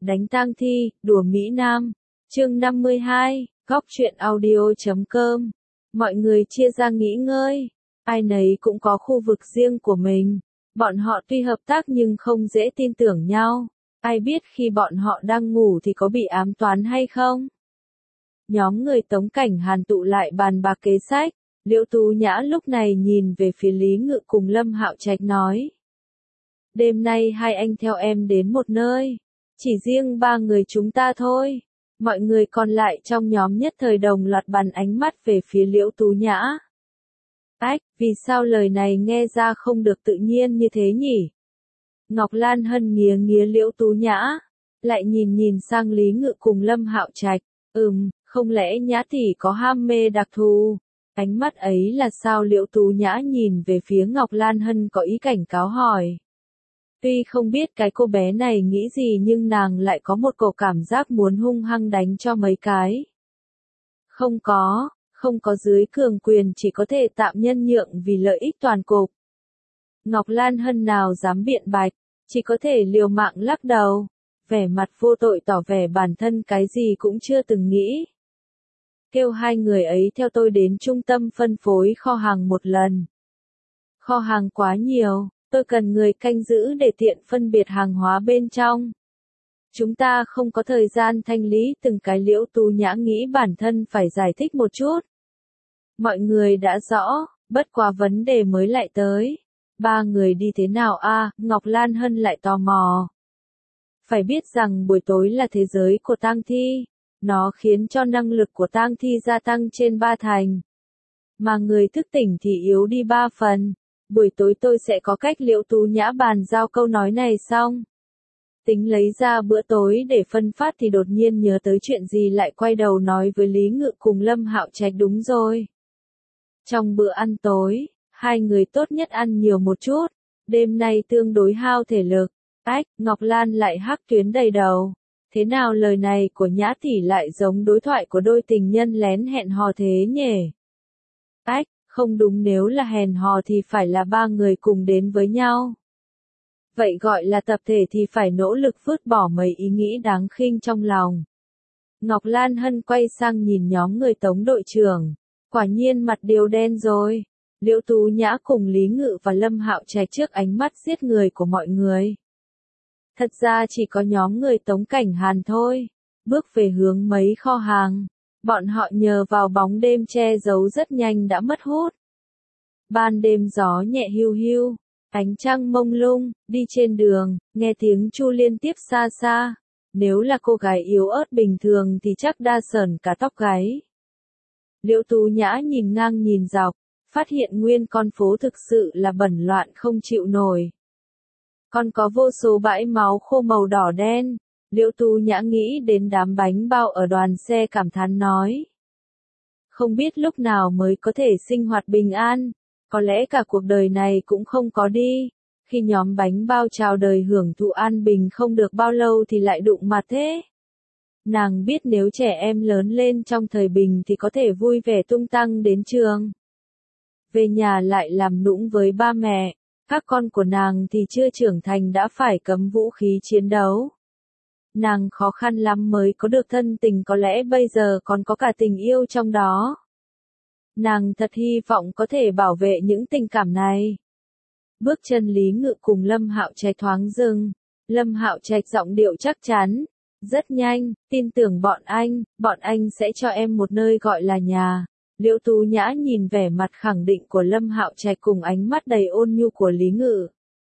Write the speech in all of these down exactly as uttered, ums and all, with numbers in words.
Đánh tang thi, đùa Mỹ Nam. Chương năm mươi hai, góc truyện audio chấm com. Mọi người chia ra nghỉ ngơi. Ai nấy cũng có khu vực riêng của mình. Bọn họ tuy hợp tác nhưng không dễ tin tưởng nhau. Ai biết khi bọn họ đang ngủ thì có bị ám toán hay không? Nhóm người Tống Cảnh Hàn tụ lại bàn bạc kế sách. Liễu Tú Nhã lúc này nhìn về phía Lý Ngự cùng Lâm Hạo Trạch nói. Đêm nay hai anh theo em đến một nơi. Chỉ riêng ba người chúng ta thôi. Mọi người còn lại trong nhóm nhất thời đồng loạt bắn ánh mắt về phía Liễu Tú Nhã. Ách, vì sao lời này nghe ra không được tự nhiên như thế nhỉ? Ngọc Lan Hân nghía nghía Liễu Tú Nhã. Lại nhìn nhìn sang Lý Ngự cùng Lâm Hạo Trạch. Ừm, không lẽ Nhã tỷ có ham mê đặc thù? Ánh mắt ấy là sao? Liễu Tú Nhã nhìn về phía Ngọc Lan Hân có ý cảnh cáo hỏi. Tuy không biết cái cô bé này nghĩ gì nhưng nàng lại có một cổ cảm giác muốn hung hăng đánh cho mấy cái. Không có, không có dưới cường quyền chỉ có thể tạm nhân nhượng vì lợi ích toàn cục. Ngọc Lan Hân nào dám biện bạch, chỉ có thể liều mạng lắc đầu, vẻ mặt vô tội tỏ vẻ bản thân cái gì cũng chưa từng nghĩ. Kêu hai người ấy theo tôi đến trung tâm phân phối kho hàng một lần. Kho hàng quá nhiều. Tôi cần người canh giữ để tiện phân biệt hàng hóa bên trong. Chúng ta không có thời gian thanh lý từng cái. Liễu Tú Nhã nghĩ bản thân phải giải thích một chút. Mọi người đã rõ, bất quá vấn đề mới lại tới. Ba người đi thế nào a? À, Ngọc Lan Hân lại tò mò. Phải biết rằng buổi tối là thế giới của tang thi. Nó khiến cho năng lực của tang thi gia tăng trên ba thành. Mà người thức tỉnh thì yếu đi ba phần. Buổi tối tôi sẽ có cách. Liễu Tú Nhã bàn giao câu nói này xong. Tính lấy ra bữa tối để phân phát thì đột nhiên nhớ tới chuyện gì lại quay đầu nói với Lý Ngự cùng Lâm Hạo Trạch. Đúng rồi. Trong bữa ăn tối, hai người tốt nhất ăn nhiều một chút. Đêm nay tương đối hao thể lực. Ách, Ngọc Lan lại hắc tuyến đầy đầu. Thế nào lời này của Nhã tỷ lại giống đối thoại của đôi tình nhân lén hẹn hò thế nhỉ? Ách. Không đúng, nếu là hẹn hò thì phải là ba người cùng đến với nhau. Vậy gọi là tập thể thì phải nỗ lực vứt bỏ mấy ý nghĩ đáng khinh trong lòng. Ngọc Lan Hân quay sang nhìn nhóm người Tống đội trưởng. Quả nhiên mặt đều đen rồi. Liễu Tú Nhã cùng Lý Ngự và Lâm Hạo Trạch trước ánh mắt giết người của mọi người. Thật ra chỉ có nhóm người Tống Cảnh Hàn thôi. Bước về hướng mấy kho hàng. Bọn họ nhờ vào bóng đêm che giấu rất nhanh đã mất hút. Ban đêm gió nhẹ hiu hiu, ánh trăng mông lung, đi trên đường, nghe tiếng chu liên tiếp xa xa. Nếu là cô gái yếu ớt bình thường thì chắc đa sởn cả tóc gáy. Liễu Tú Nhã nhìn ngang nhìn dọc, phát hiện nguyên con phố thực sự là bẩn loạn không chịu nổi. Còn có vô số bãi máu khô màu đỏ đen. Liễu Tú Nhã nghĩ đến đám bánh bao ở đoàn xe cảm thán nói. Không biết lúc nào mới có thể sinh hoạt bình an, có lẽ cả cuộc đời này cũng không có đi. Khi nhóm bánh bao chào đời hưởng thụ an bình không được bao lâu thì lại đụng mặt thế. Nàng biết nếu trẻ em lớn lên trong thời bình thì có thể vui vẻ tung tăng đến trường. Về nhà lại làm nũng với ba mẹ, các con của nàng thì chưa trưởng thành đã phải cấm vũ khí chiến đấu. Nàng khó khăn lắm mới có được thân tình, có lẽ bây giờ còn có cả tình yêu trong đó. Nàng thật hy vọng có thể bảo vệ những tình cảm này. Bước chân Lý Ngự cùng Lâm Hạo Trạch thoáng dừng. Lâm Hạo Trạch giọng điệu chắc chắn. Rất nhanh, tin tưởng bọn anh, bọn anh sẽ cho em một nơi gọi là nhà. Liễu Tú Nhã nhìn vẻ mặt khẳng định của Lâm Hạo Trạch cùng ánh mắt đầy ôn nhu của Lý Ngự.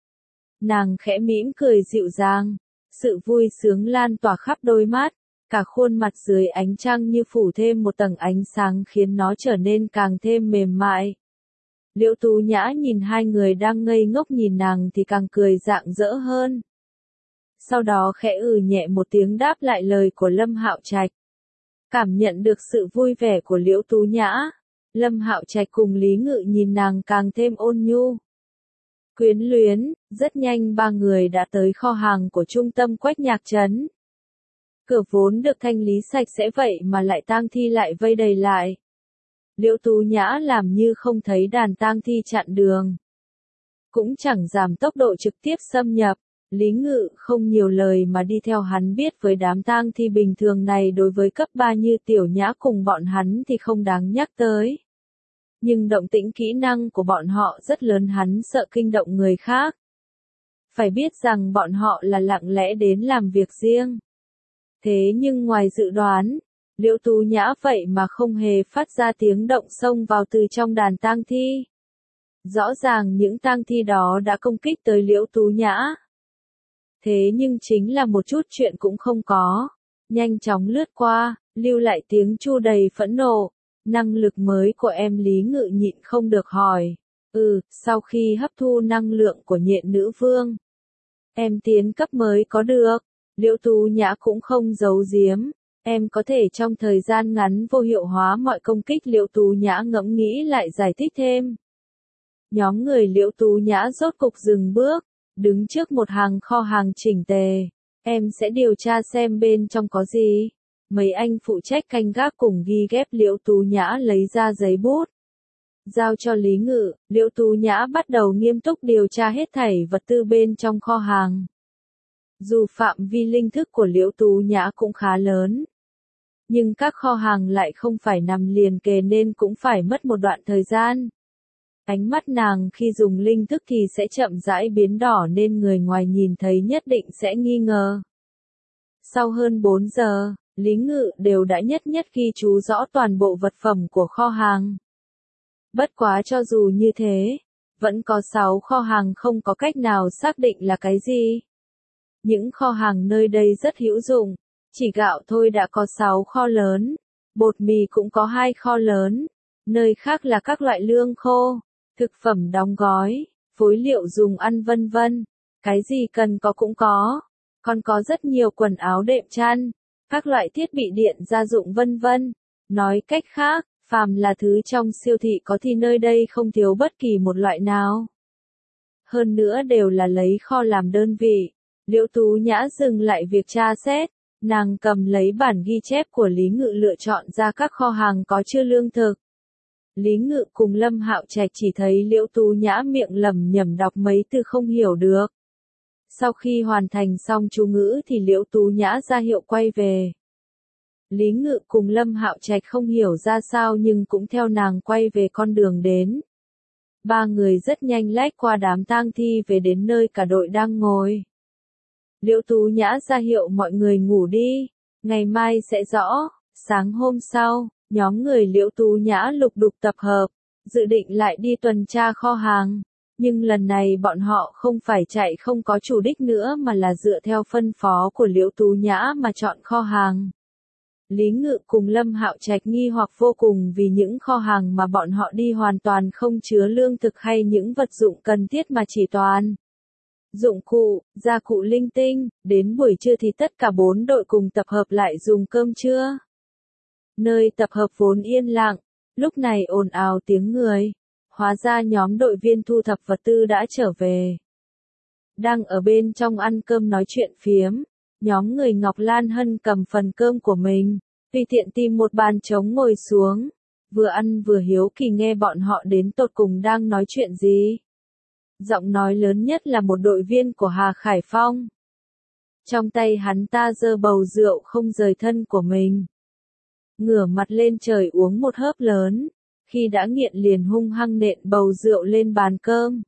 Nàng khẽ mỉm cười dịu dàng. Sự vui sướng lan tỏa khắp đôi mắt, cả khuôn mặt dưới ánh trăng như phủ thêm một tầng ánh sáng khiến nó trở nên càng thêm mềm mại. Liễu Tú Nhã nhìn hai người đang ngây ngốc nhìn nàng thì càng cười rạng rỡ hơn. Sau đó khẽ ừ nhẹ một tiếng đáp lại lời của Lâm Hạo Trạch. Cảm nhận được sự vui vẻ của Liễu Tú Nhã, Lâm Hạo Trạch cùng Lý Ngự nhìn nàng càng thêm ôn nhu. Quyến luyến, rất nhanh ba người đã tới kho hàng của trung tâm Quách Nhạc Trấn. Cửa vốn được thanh lý sạch sẽ vậy mà lại tang thi lại vây đầy lại. Liễu Tú Nhã làm như không thấy đàn tang thi chặn đường. Cũng chẳng giảm tốc độ trực tiếp xâm nhập, Lý Ngự không nhiều lời mà đi theo hắn, biết với đám tang thi bình thường này đối với cấp ba như Tiểu Nhã cùng bọn hắn thì không đáng nhắc tới. Nhưng động tĩnh kỹ năng của bọn họ rất lớn, hắn sợ kinh động người khác. Phải biết rằng bọn họ là lặng lẽ đến làm việc riêng. Thế nhưng ngoài dự đoán, Liễu Tú Nhã vậy mà không hề phát ra tiếng động xông vào từ trong đàn tang thi. Rõ ràng những tang thi đó đã công kích tới Liễu Tú Nhã. Thế nhưng chính là một chút chuyện cũng không có. Nhanh chóng lướt qua, lưu lại tiếng chu đầy phẫn nộ. Năng lực mới của em Lý Ngự nhịn không được hỏi. Ừ, sau khi hấp thu năng lượng của Nhện Nữ Vương, em tiến cấp mới có được. Liễu Tú Nhã cũng không giấu giếm. Em có thể trong thời gian ngắn vô hiệu hóa mọi công kích. Liễu Tú Nhã ngẫm nghĩ lại giải thích thêm. Nhóm người Liễu Tú Nhã rốt cục dừng bước, đứng trước một hàng kho hàng chỉnh tề. Em sẽ điều tra xem bên trong có gì. Mấy anh phụ trách canh gác cùng ghi ghép. Liễu Tú Nhã lấy ra giấy bút, giao cho Lý Ngự. Liễu Tú Nhã bắt đầu nghiêm túc điều tra hết thảy vật tư bên trong kho hàng. Dù phạm vi linh thức của Liễu Tú Nhã cũng khá lớn, nhưng các kho hàng lại không phải nằm liền kề nên cũng phải mất một đoạn thời gian. Ánh mắt nàng khi dùng linh thức thì sẽ chậm rãi biến đỏ nên người ngoài nhìn thấy nhất định sẽ nghi ngờ. Sau hơn bốn giờ, Lý Ngự đều đã nhất nhất ghi chú rõ toàn bộ vật phẩm của kho hàng. Bất quá cho dù như thế, vẫn có sáu kho hàng không có cách nào xác định là cái gì. Những kho hàng nơi đây rất hữu dụng, chỉ gạo thôi đã có sáu kho lớn, bột mì cũng có hai kho lớn, nơi khác là các loại lương khô, thực phẩm đóng gói, phối liệu dùng ăn vân vân, cái gì cần có cũng có, còn có rất nhiều quần áo đệm chăn, các loại thiết bị điện gia dụng vân vân. Nói cách khác, phàm là thứ trong siêu thị có thì nơi đây không thiếu bất kỳ một loại nào. Hơn nữa đều là lấy kho làm đơn vị. Liễu Tú Nhã dừng lại việc tra xét, nàng cầm lấy bản ghi chép của Lý Ngự lựa chọn ra các kho hàng có chứa lương thực. Lý Ngự cùng Lâm Hạo Trạch chỉ thấy Liễu Tú Nhã miệng lẩm nhẩm đọc mấy từ không hiểu được. Sau khi hoàn thành xong chú ngữ thì Liễu Tú Nhã ra hiệu quay về. Lý Ngự cùng Lâm Hạo Trạch không hiểu ra sao nhưng cũng theo nàng quay về con đường đến. Ba người rất nhanh lách qua đám tang thi về đến nơi cả đội đang ngồi. Liễu Tú Nhã ra hiệu mọi người ngủ đi, ngày mai sẽ rõ. Sáng hôm sau, nhóm người Liễu Tú Nhã lục đục tập hợp, dự định lại đi tuần tra kho hàng. Nhưng lần này bọn họ không phải chạy không có chủ đích nữa mà là dựa theo phân phó của Liễu Tú Nhã mà chọn kho hàng. Lý Ngự cùng Lâm Hạo Trạch nghi hoặc vô cùng vì những kho hàng mà bọn họ đi hoàn toàn không chứa lương thực hay những vật dụng cần thiết mà chỉ toàn dụng cụ, gia cụ linh tinh. Đến buổi trưa thì tất cả bốn đội cùng tập hợp lại dùng cơm trưa. Nơi tập hợp vốn yên lặng, lúc này ồn ào tiếng người. Hóa ra nhóm đội viên thu thập vật tư đã trở về. Đang ở bên trong ăn cơm nói chuyện phiếm, nhóm người Ngọc Lan Hân cầm phần cơm của mình, tùy tiện tìm một bàn trống ngồi xuống, vừa ăn vừa hiếu kỳ nghe bọn họ đến tột cùng đang nói chuyện gì. Giọng nói lớn nhất là một đội viên của Hà Khải Phong. Trong tay hắn ta giơ bầu rượu không rời thân của mình. Ngửa mặt lên trời uống một hớp lớn, khi đã nghiện liền hung hăng nện bầu rượu lên bàn cơm.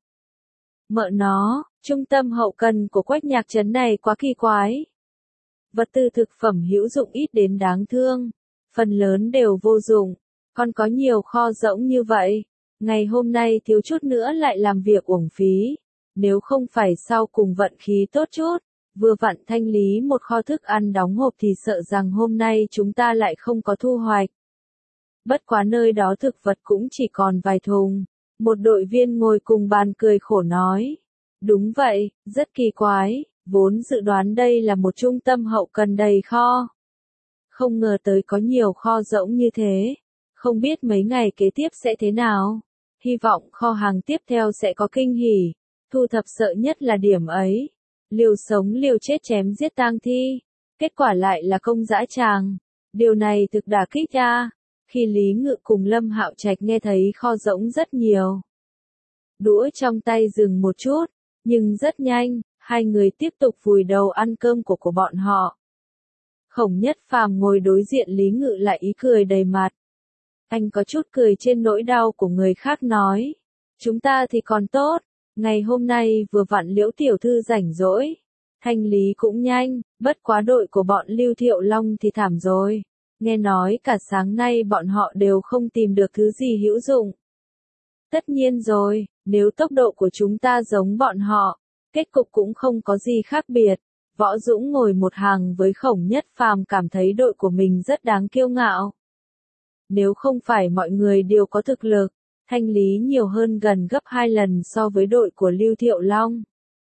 Mợ nó, trung tâm hậu cần của Quách Nhạc Trấn này quá kỳ quái. Vật tư thực phẩm hữu dụng ít đến đáng thương, phần lớn đều vô dụng, còn có nhiều kho rỗng như vậy. Ngày hôm nay thiếu chút nữa lại làm việc uổng phí, nếu không phải sau cùng vận khí tốt chút, vừa vặn thanh lý một kho thức ăn đóng hộp thì sợ rằng hôm nay chúng ta lại không có thu hoạch. Bất quá nơi đó thực vật cũng chỉ còn vài thùng. Một đội viên ngồi cùng bàn cười khổ nói. Đúng vậy, rất kỳ quái, vốn dự đoán đây là một trung tâm hậu cần đầy kho. Không ngờ tới có nhiều kho rỗng như thế. Không biết mấy ngày kế tiếp sẽ thế nào. Hy vọng kho hàng tiếp theo sẽ có kinh hỉ. Thu thập sợ nhất là điểm ấy. Liều sống liều chết chém giết tang thi. Kết quả lại là công dã tràng. Điều này thực đả kích ra. Khi Lý Ngự cùng Lâm Hạo Trạch nghe thấy kho rỗng rất nhiều. Đũa trong tay dừng một chút, nhưng rất nhanh, Hai người tiếp tục vùi đầu ăn cơm của của bọn họ. Khổng Nhất Phàm ngồi đối diện Lý Ngự lại ý cười đầy mặt. Anh có chút cười trên nỗi đau của người khác nói. Chúng ta thì còn tốt, ngày hôm nay vừa vặn Liễu tiểu thư rảnh rỗi. Thanh lý cũng nhanh, bất quá đội của bọn Lưu Thiệu Long thì thảm rồi. Nghe nói cả sáng nay bọn họ đều không tìm được thứ gì hữu dụng. Tất nhiên rồi, nếu tốc độ của chúng ta giống bọn họ, kết cục cũng không có gì khác biệt. Võ Dũng ngồi một hàng với Khổng Nhất Phàm cảm thấy đội của mình rất đáng kiêu ngạo. Nếu không phải mọi người đều có thực lực, thanh lý nhiều hơn gần gấp hai lần so với đội của Lưu Thiệu Long.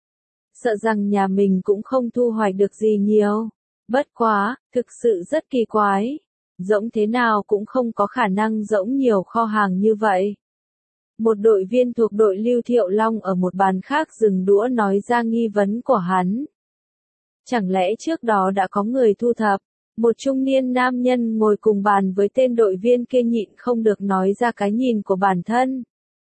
Sợ rằng nhà mình cũng không thu hoạch được gì nhiều. Bất quá, thực sự rất kỳ quái. Dỗng thế nào cũng không có khả năng dỗng nhiều kho hàng như vậy. Một đội viên thuộc đội Lưu Thiệu Long ở một bàn khác dừng đũa nói ra nghi vấn của hắn. Chẳng lẽ trước đó đã có người thu thập? Một trung niên nam nhân ngồi cùng bàn với tên đội viên kia nhịn không được nói ra cái nhìn của bản thân.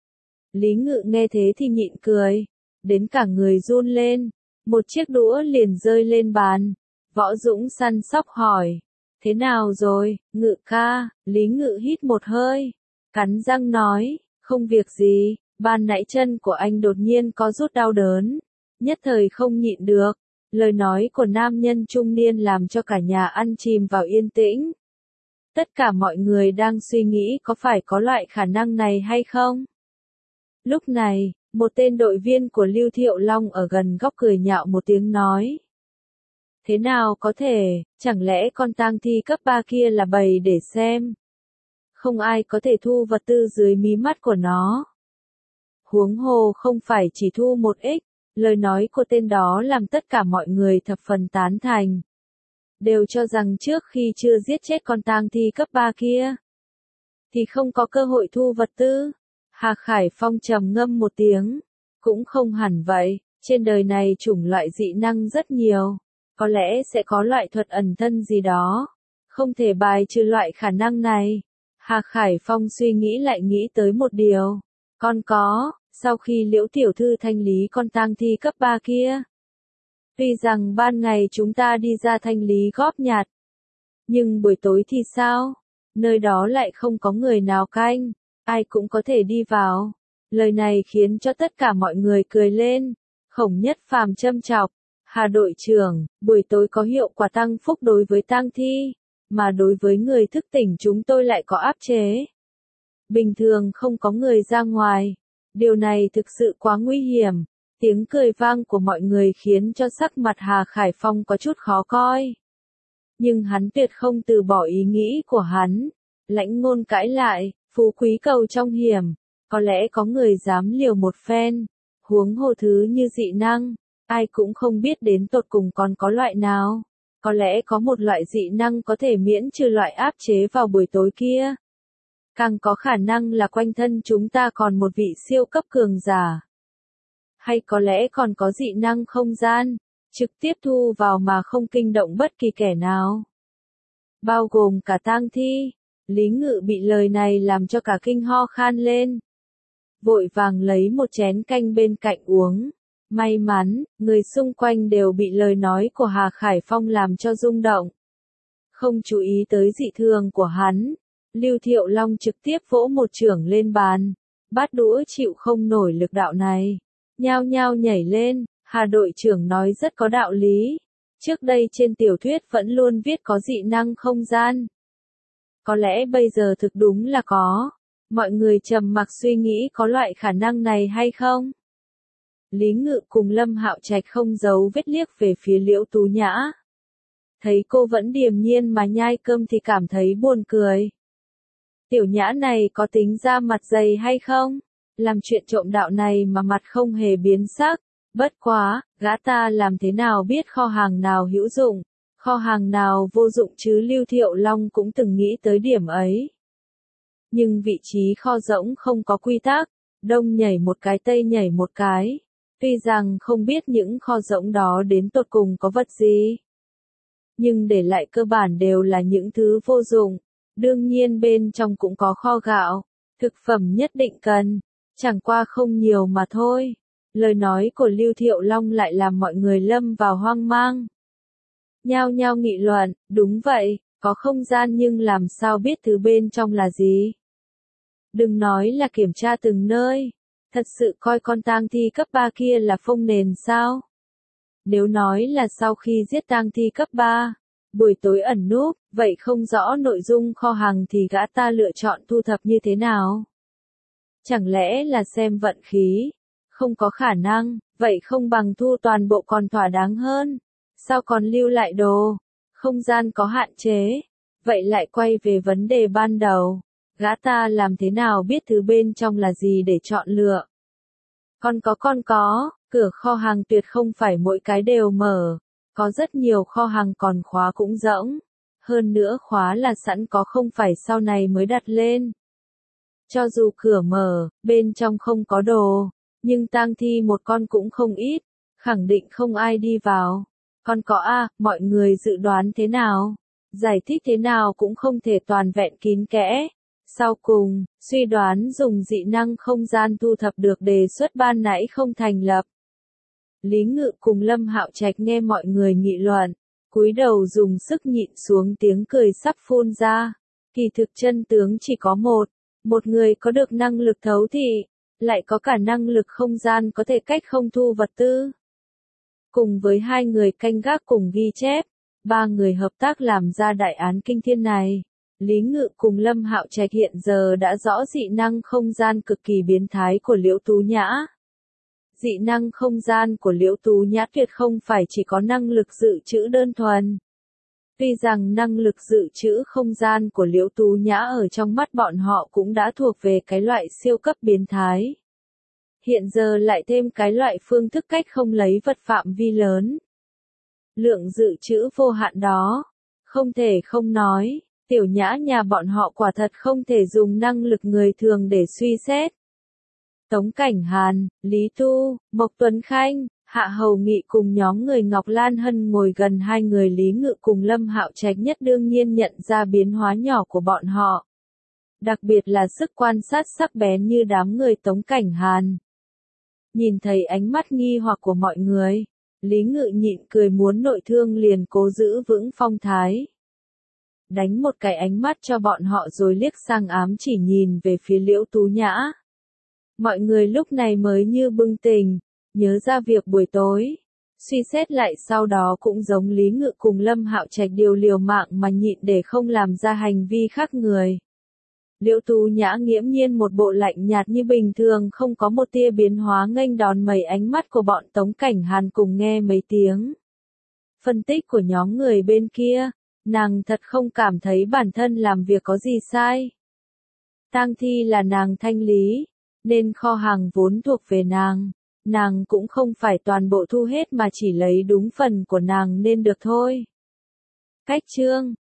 Lý Ngự nghe thế thì nhịn cười, đến cả người run lên, một chiếc đũa liền rơi lên bàn. Võ Dũng săn sóc hỏi, thế nào rồi, Ngự ca? Lý Ngự hít một hơi, cắn răng nói, không việc gì, ban nãy chân của anh đột nhiên có rút đau đớn, nhất thời không nhịn được. Lời nói của nam nhân trung niên làm cho cả nhà ăn chìm vào yên tĩnh. Tất cả mọi người đang suy nghĩ có phải có loại khả năng này hay không? Lúc này, một tên đội viên của Lưu Thiệu Long ở gần góc cười nhạo một tiếng nói. Thế nào có thể, chẳng lẽ con tang thi cấp ba kia là bày để xem? Không ai có thể thu vật tư dưới mí mắt của nó. Huống hồ không phải chỉ thu một ít. Lời nói của tên đó làm tất cả mọi người thập phần tán thành. Đều cho rằng trước khi chưa giết chết con tang thi cấp ba kia, thì không có cơ hội thu vật tư. Hà Khải Phong trầm ngâm một tiếng. Cũng không hẳn vậy, trên đời này chủng loại dị năng rất nhiều. Có lẽ sẽ có loại thuật ẩn thân gì đó. Không thể bài trừ loại khả năng này. Hà Khải Phong suy nghĩ lại nghĩ tới một điều. Còn có. Sau khi Liễu tiểu thư thanh lý con tang thi cấp ba kia. Tuy rằng ban ngày chúng ta đi ra thanh lý góp nhặt. Nhưng buổi tối thì sao? Nơi đó lại không có người nào canh. Ai cũng có thể đi vào. Lời này khiến cho tất cả mọi người cười lên. Khổng Nhất Phàm châm chọc. Hà đội trưởng, buổi tối có hiệu quả tăng phúc đối với tang thi. Mà đối với người thức tỉnh chúng tôi lại có áp chế. Bình thường không có người ra ngoài. Điều này thực sự quá nguy hiểm. Tiếng cười vang của mọi người khiến cho sắc mặt Hà Khải Phong có chút khó coi. Nhưng hắn tuyệt không từ bỏ ý nghĩ của hắn. Lãnh Ngôn cãi lại, phú quý cầu trong hiểm. Có lẽ có người dám liều một phen. Huống hồ thứ như dị năng. Ai cũng không biết đến tột cùng còn có loại nào. Có lẽ có một loại dị năng có thể miễn trừ loại áp chế vào buổi tối kia. Càng có khả năng là quanh thân chúng ta còn một vị siêu cấp cường giả. Hay có lẽ còn có dị năng không gian, trực tiếp thu vào mà không kinh động bất kỳ kẻ nào. Bao gồm cả tang thi. Lý Ngự bị lời này làm cho cả kinh ho khan lên. Vội vàng lấy một chén canh bên cạnh uống. May mắn, người xung quanh đều bị lời nói của Hà Khải Phong làm cho rung động. Không chú ý tới dị thường của hắn. Lưu Thiệu Long trực tiếp vỗ một chưởng lên bàn. Bát đũa chịu không nổi lực đạo này. Nhao nhao nhảy lên. Hà đội trưởng nói rất có đạo lý. Trước đây trên tiểu thuyết vẫn luôn viết có dị năng không gian. Có lẽ bây giờ thực đúng là có. Mọi người trầm mặc suy nghĩ có loại khả năng này hay không? Lý Ngự cùng Lâm Hạo Trạch không giấu vết liếc về phía Liễu Tú Nhã. Thấy cô vẫn điềm nhiên mà nhai cơm thì cảm thấy buồn cười. Tiểu Nhã này có tính ra mặt dày hay không? Làm chuyện trộm đạo này mà mặt không hề biến sắc. Bất quá, gã ta làm thế nào biết kho hàng nào hữu dụng, kho hàng nào vô dụng chứ? Lưu Thiệu Long cũng từng nghĩ tới điểm ấy. Nhưng vị trí kho rỗng không có quy tắc, đông nhảy một cái tây nhảy một cái. Tuy rằng không biết những kho rỗng đó đến tột cùng có vật gì, nhưng để lại cơ bản đều là những thứ vô dụng. Đương nhiên bên trong cũng có kho gạo, thực phẩm nhất định cần, chẳng qua không nhiều mà thôi. Lời nói của Lưu Thiệu Long lại làm mọi người lâm vào hoang mang. Nhao nhao nghị luận, đúng vậy, có không gian nhưng làm sao biết thứ bên trong là gì? Đừng nói là kiểm tra từng nơi, thật sự coi con tang thi cấp ba kia là phông nền sao? Nếu nói là sau khi giết tang thi cấp ba, buổi tối ẩn núp, vậy không rõ nội dung kho hàng thì gã ta lựa chọn thu thập như thế nào? Chẳng lẽ là xem vận khí? Không có khả năng, vậy không bằng thu toàn bộ còn thỏa đáng hơn. Sao còn lưu lại đồ? Không gian có hạn chế. Vậy lại quay về vấn đề ban đầu. Gã ta làm thế nào biết thứ bên trong là gì để chọn lựa? Con có con có, cửa kho hàng tuyệt không phải mỗi cái đều mở. Có rất nhiều kho hàng còn khóa cũng rỗng. Hơn nữa khóa là sẵn có không phải sau này mới đặt lên. Cho dù cửa mở, bên trong không có đồ, nhưng tang thi một con cũng không ít, khẳng định không ai đi vào. Con có a, mọi người dự đoán thế nào? Giải thích thế nào cũng không thể toàn vẹn kín kẽ. Sau cùng, suy đoán dùng dị năng không gian thu thập được đề xuất ban nãy không thành lập. Lý Ngự cùng Lâm Hạo Trạch nghe mọi người nghị luận, cúi đầu dùng sức nhịn xuống tiếng cười sắp phun ra. Kỳ thực chân tướng chỉ có một, một người có được năng lực thấu thị, lại có cả năng lực không gian có thể cách không thu vật tư. Cùng với hai người canh gác cùng ghi chép, ba người hợp tác làm ra đại án kinh thiên này. Lý Ngự cùng Lâm Hạo Trạch hiện giờ đã rõ dị năng không gian cực kỳ biến thái của Liễu Tú Nhã. Dị năng không gian của Liễu Tú Nhã tuyệt không phải chỉ có năng lực dự trữ đơn thuần. Tuy rằng năng lực dự trữ không gian của Liễu Tú Nhã ở trong mắt bọn họ cũng đã thuộc về cái loại siêu cấp biến thái. Hiện giờ lại thêm cái loại phương thức cách không lấy vật phạm vi lớn. Lượng dự trữ vô hạn đó. Không thể không nói, Tiểu Nhã nhà bọn họ quả thật không thể dùng năng lực người thường để suy xét. Tống Cảnh Hàn, Lý Tu, Mộc Tuấn Khanh, Hạ Hầu Nghị cùng nhóm người Ngọc Lan Hân ngồi gần hai người Lý Ngự cùng Lâm Hạo Trạch nhất đương nhiên nhận ra biến hóa nhỏ của bọn họ. Đặc biệt là sức quan sát sắc bén như đám người Tống Cảnh Hàn. Nhìn thấy ánh mắt nghi hoặc của mọi người, Lý Ngự nhịn cười muốn nội thương liền cố giữ vững phong thái. Đánh một cái ánh mắt cho bọn họ rồi liếc sang ám chỉ nhìn về phía Liễu Tú Nhã. Mọi người lúc này mới như bừng tỉnh, nhớ ra việc buổi tối. Suy xét lại sau đó cũng giống Lý Ngự cùng Lâm Hạo Trạch điều liều mạng mà nhịn để không làm ra hành vi khác người. Liễu Tú Nhã nghiễm nhiên một bộ lạnh nhạt như bình thường không có một tia biến hóa nghênh đón mấy ánh mắt của bọn Tống Cảnh Hàn cùng nghe mấy tiếng phân tích của nhóm người bên kia, nàng thật không cảm thấy bản thân làm việc có gì sai. Tang thi là nàng thanh lý, nên kho hàng vốn thuộc về nàng, nàng cũng không phải toàn bộ thu hết mà chỉ lấy đúng phần của nàng nên được thôi. Cách chương